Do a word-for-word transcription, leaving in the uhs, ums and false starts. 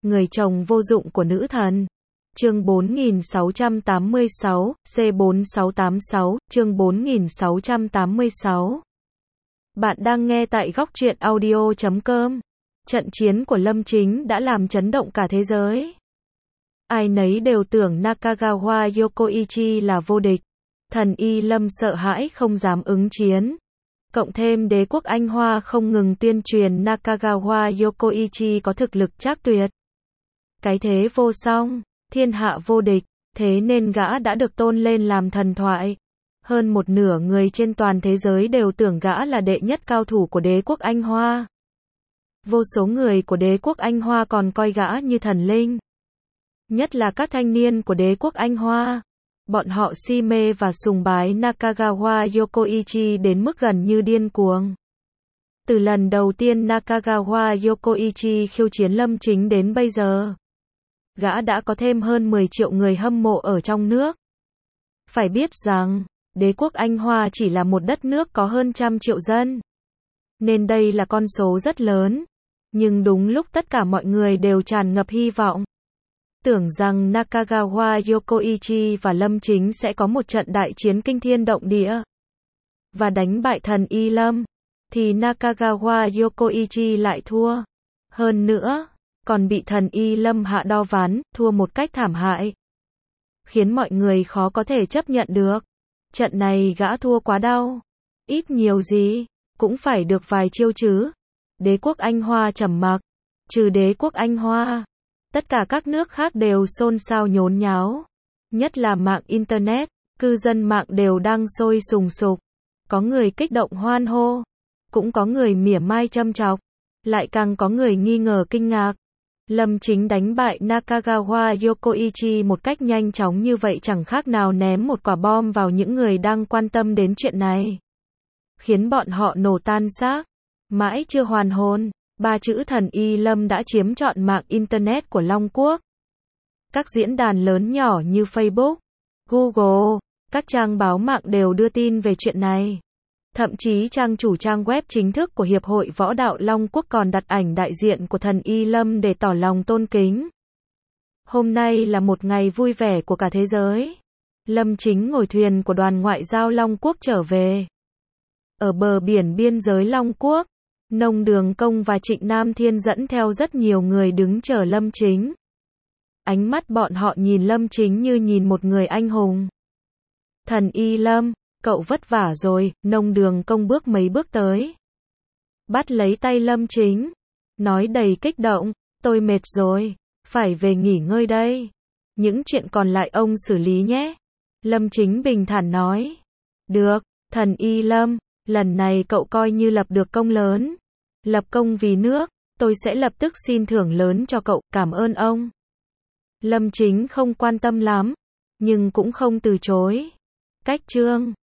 Người chồng vô dụng của nữ thần. Chương bốn nghìn sáu trăm tám mươi sáu, C bốn sáu tám sáu, chương bốn nghìn sáu trăm tám mươi sáu. Bạn đang nghe tại góc truyện audio chấm com. Trận chiến của Lâm Chính đã làm chấn động cả thế giới. Ai nấy đều tưởng Nakagawa Yokoichi là vô địch. Thần Y Lâm sợ hãi không dám ứng chiến. Cộng thêm đế quốc Anh Hoa không ngừng tuyên truyền Nakagawa Yokoichi có thực lực trác tuyệt. Cái thế vô song, thiên hạ vô địch, thế nên gã đã được tôn lên làm thần thoại. Hơn một nửa người trên toàn thế giới đều tưởng gã là đệ nhất cao thủ của đế quốc Anh Hoa. Vô số người của đế quốc Anh Hoa còn coi gã như thần linh. Nhất là các thanh niên của đế quốc Anh Hoa. Bọn họ si mê và sùng bái Nakagawa Yokoichi đến mức gần như điên cuồng. Từ lần đầu tiên Nakagawa Yokoichi khiêu chiến Lâm Chính đến bây giờ, gã đã có thêm hơn mười triệu người hâm mộ ở trong nước. Phải biết rằng, đế quốc Anh Hoa chỉ là một đất nước có hơn trăm triệu dân. Nên đây là con số rất lớn. Nhưng đúng lúc tất cả mọi người đều tràn ngập hy vọng. Tưởng rằng Nakagawa Yokoichi và Lâm Chính sẽ có một trận đại chiến kinh thiên động địa và đánh bại thần Y Lâm, thì Nakagawa Yokoichi lại thua. Hơn nữa, còn bị thần Y Lâm hạ đo ván, thua một cách thảm hại. Khiến mọi người khó có thể chấp nhận được. Trận này gã thua quá đau. Ít nhiều gì, cũng phải được vài chiêu chứ. Đế quốc Anh Hoa trầm mặc. Trừ đế quốc Anh Hoa, tất cả các nước khác đều xôn xao nhốn nháo. Nhất là mạng Internet, cư dân mạng đều đang sôi sùng sục. Có người kích động hoan hô, cũng có người mỉa mai châm chọc, lại càng có người nghi ngờ kinh ngạc. Lâm Chính đánh bại Nakagawa Yokoichi một cách nhanh chóng như vậy chẳng khác nào ném một quả bom vào những người đang quan tâm đến chuyện này. Khiến bọn họ nổ tan xác. Mãi chưa hoàn hồn, ba chữ thần Y Lâm đã chiếm trọn mạng Internet của Long Quốc. Các diễn đàn lớn nhỏ như Facebook, Google, các trang báo mạng đều đưa tin về chuyện này. Thậm chí trang chủ trang web chính thức của Hiệp hội Võ đạo Long Quốc còn đặt ảnh đại diện của thần Y Lâm để tỏ lòng tôn kính. Hôm nay là một ngày vui vẻ của cả thế giới. Lâm Chính ngồi thuyền của đoàn ngoại giao Long Quốc trở về. Ở bờ biển biên giới Long Quốc, Nông Đường Công và Trịnh Nam Thiên dẫn theo rất nhiều người đứng chờ Lâm Chính. Ánh mắt bọn họ nhìn Lâm Chính như nhìn một người anh hùng. Thần Y Lâm, cậu vất vả rồi. Nông Đường Công bước mấy bước tới, bắt lấy tay Lâm Chính, nói đầy kích động, tôi mệt rồi, phải về nghỉ ngơi đây. Những chuyện còn lại ông xử lý nhé. Lâm Chính bình thản nói. Được, thần Y Lâm, lần này cậu coi như lập được công lớn. Lập công vì nước, tôi sẽ lập tức xin thưởng lớn cho cậu, cảm ơn ông. Lâm Chính không quan tâm lắm, nhưng cũng không từ chối. Cách chương